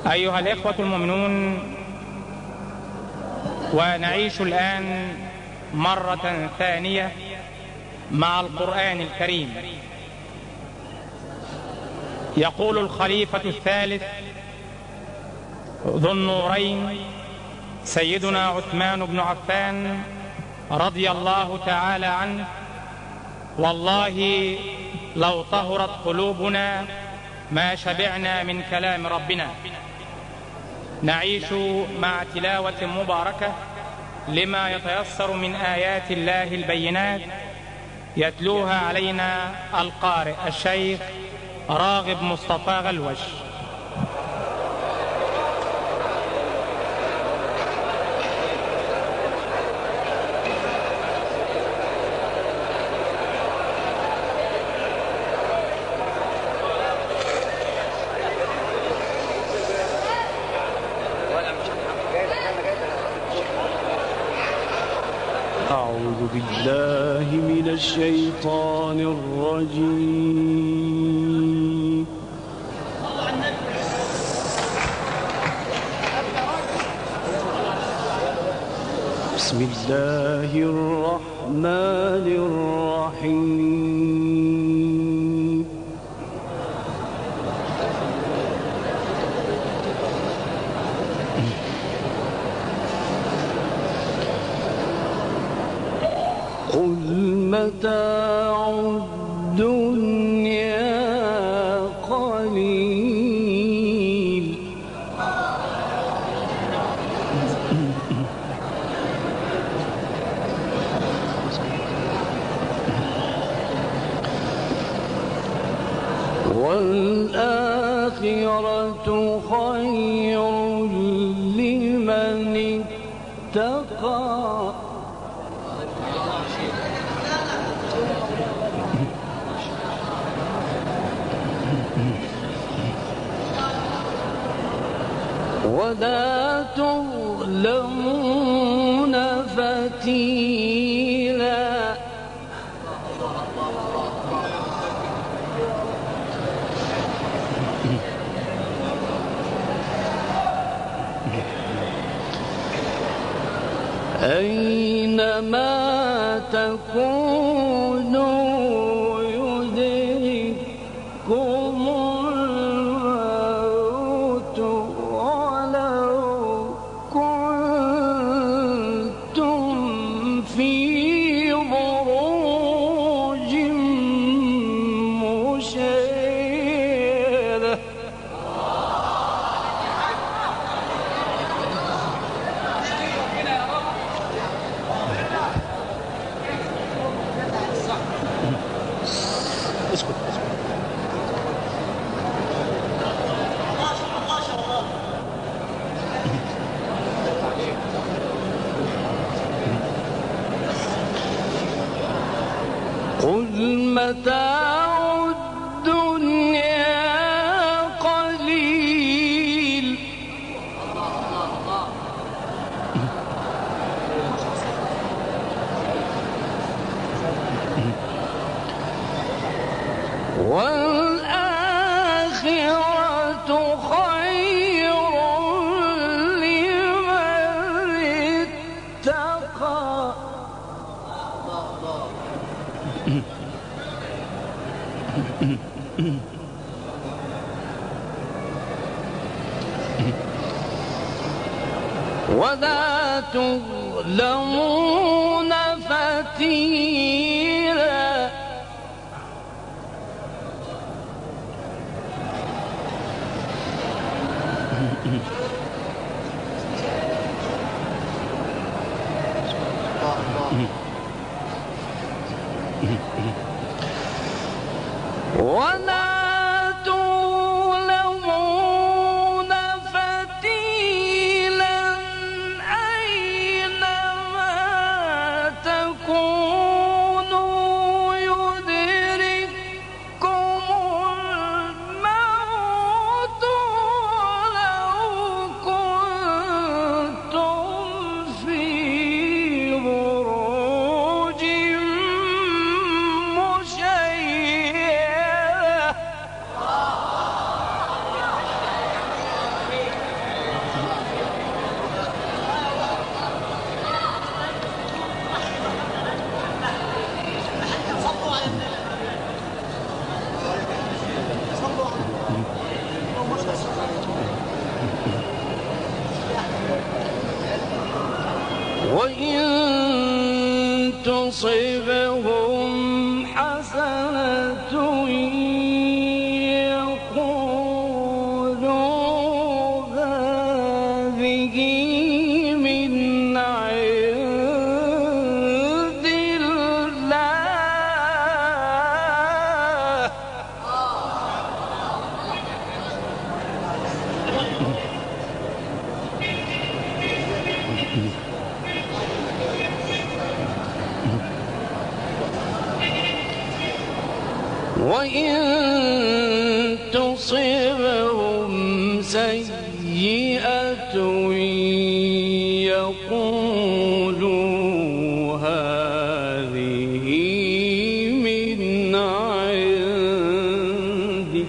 أيها الإخوة المؤمنون، ونعيش الآن مرة ثانية مع القرآن الكريم. يقول الخليفة الثالث ذو النورين سيدنا عثمان بن عفان رضي الله تعالى عنه: والله لو طهرت قلوبنا ما شبعنا من كلام ربنا. نعيش مع تلاوة مباركة لما يتيسر من آيات الله البينات، يتلوها علينا القارئ الشيخ راغب مصطفى غلوش. أعوذ بالله من الشيطان الرجيم. بسم الله الرحمن الرحيم. قل متاع الدنيا قليل والآخرة خير لمن اتقى ولا تظلمون فتيلا أينما تكونوا يدرككم الموت ولو كنتم في بروج مشيدة. قل متاع الدنيا قليل والآخرة خير لمن اتقى. ولا تظلمون فتيلا ولا تظلمون فتيلا أينما تكونوا يدرككم الموت ولو كنتم في بروج تصبهم حسنة يقولوا هذه من عند الله. وإن تصبهم سيئة يقولوا هذه من عندك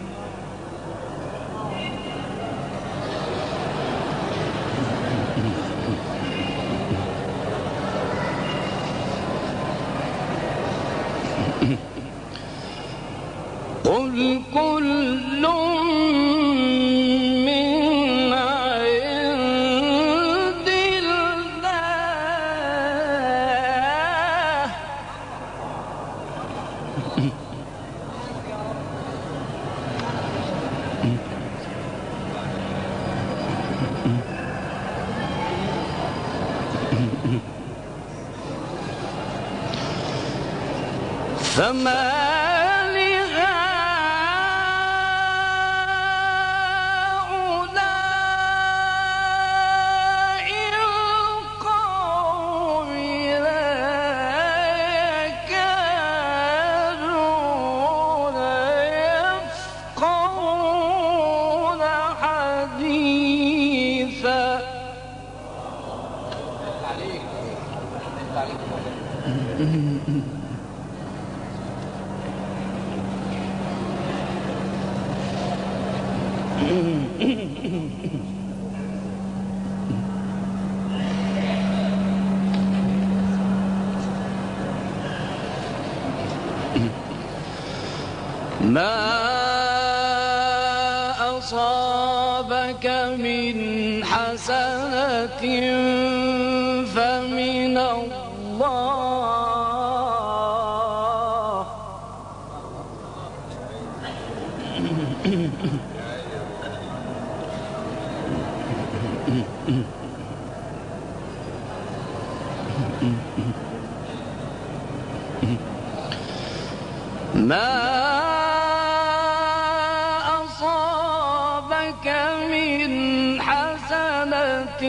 قل كل من عند الله فما ما أصابك من حسنة فمن الله ما أصابك من حسنة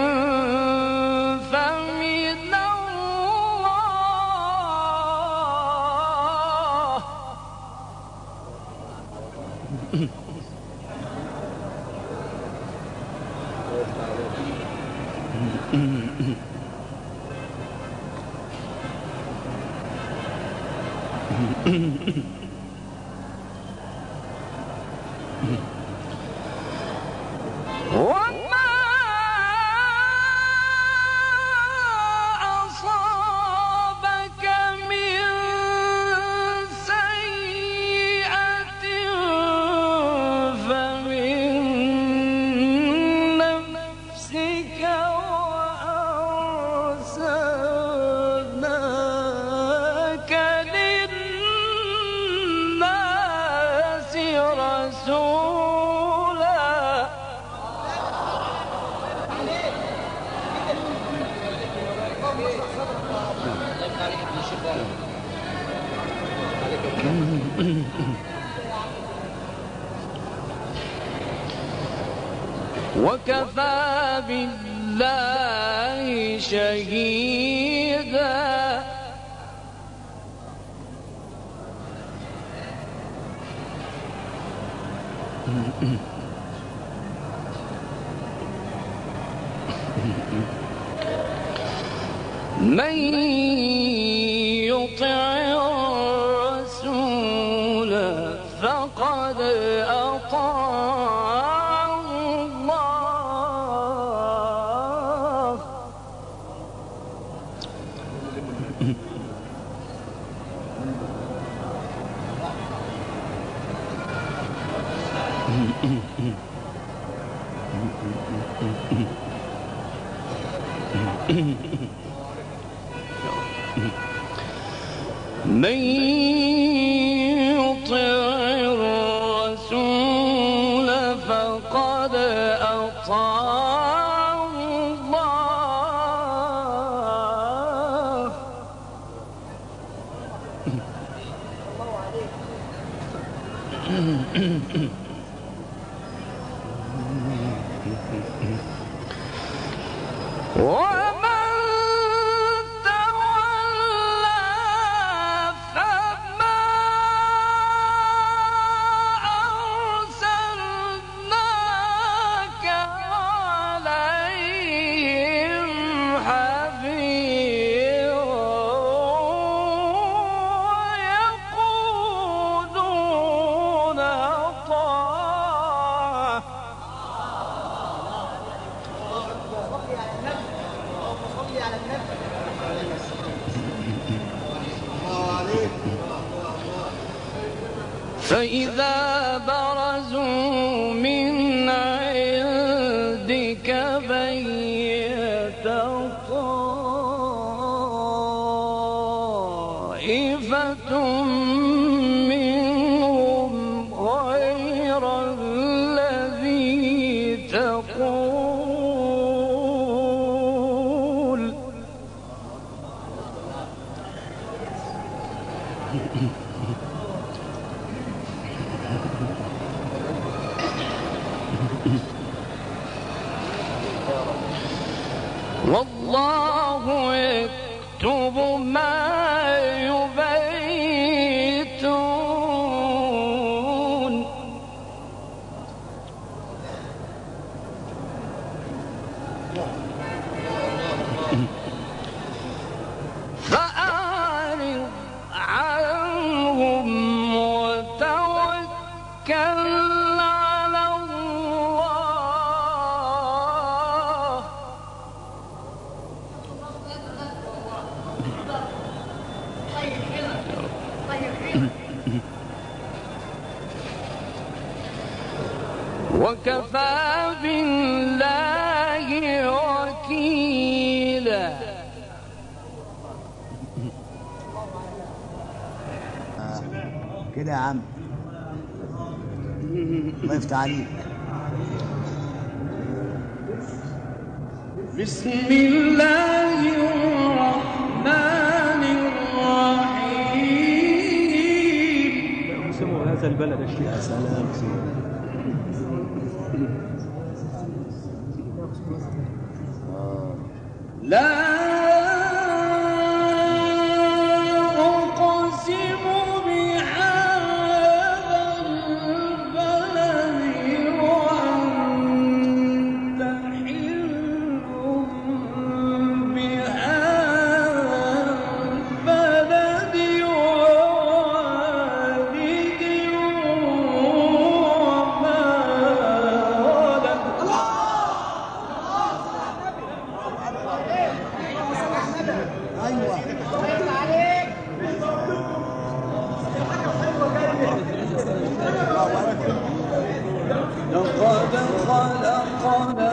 فمن الله وما أصابك من سيئة فمن نفسك وأرسلناك للناس رسولا وكفى بالله شهيدا من يطع الرسول فقد أطاع الله من يطع الرسول فقد أطاع الله. ومن تولى فما أرسلناك عليهم حفيظا ويقولون طاعة. فإذا برزوا من عندك بيت طائفة منهم غير الذي تقول. والله يكتب ما يبيتون. فأعرض عنهم وتوكل على الله. وكفى بالله وكيلا. كده يا عم، الله يفتح عليك. بسم الله الرحمن الرحيم. اسمه هذا البلد الشيخ. يا سلام. لا أقسم بهذا البلد وأنت حل بهذا البلد ووالد وما ولد. ايوه لقد خلقنا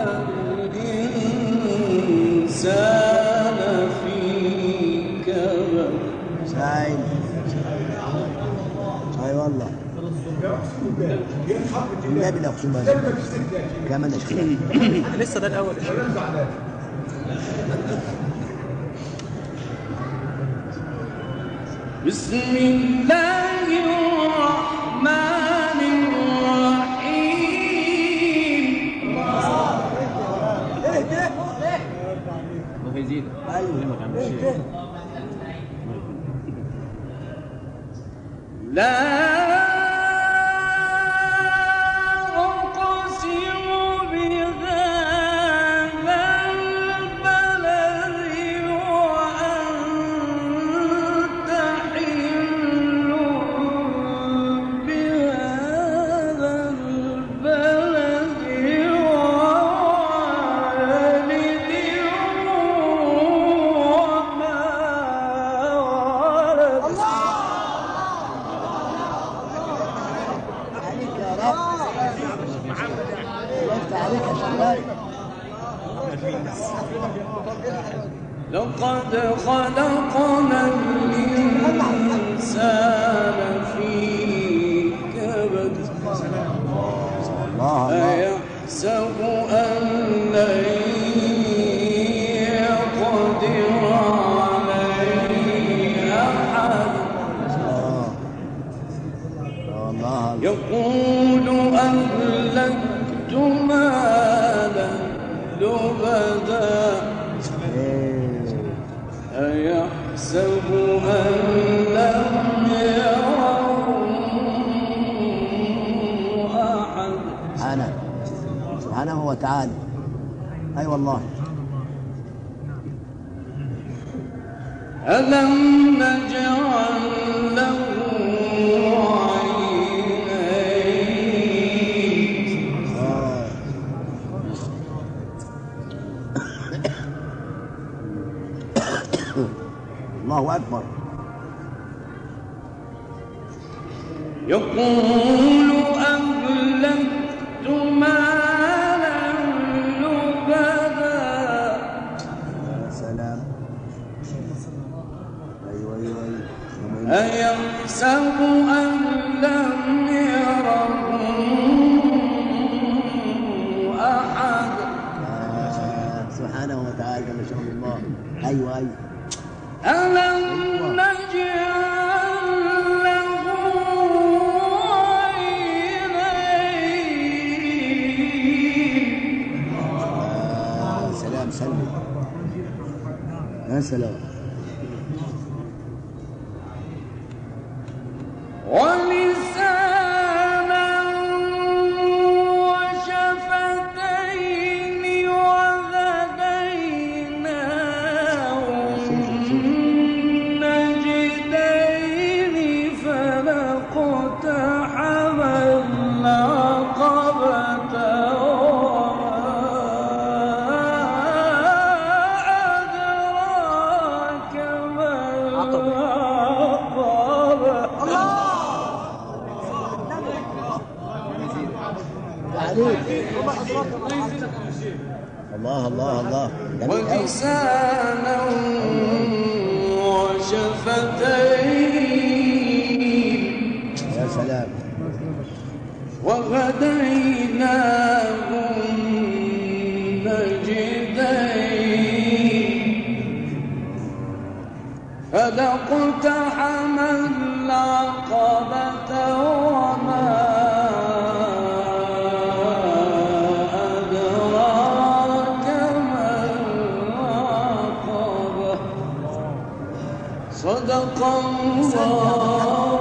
الإنسان في كبد. سايل اي والله النبي لا اقسم بالله كمان اشكال. لسه ده الاول. بسم الله الرحمن الرحيم. ما هيزيد. ايوه لا أقسم بهذا البلد وأنت حل بهذا البلد ووالد وما ولد. عليك يا رب. الله يفتح عليك يا شباب. لقد خلقنا الإنسان في كبد أيحسب أن لن يقدر عليه أحد يقول أهلكت مالا لبدا أيحسب أن لم يره أحد سبحانه وتعالى. أي والله. ألم نجعل له عينين الله أكبر. يقول أهلكت مالا لبدا يا سلام. أيوة أيحسب أن لم يره أحد سبحانه وتعالى ما شاء الله. أيوة ألم نجعل له عينين سلام سلم. يا سلام. ولسانا وشفتين وهديناه النجدين فلاقتحم العقبة أدراك ما العقبة الله الله الله. ولسانا وشفتين يا سلام. وهديناه النجدين فلاقتحم العقبة وما أدراك ما العقبة صدق الله.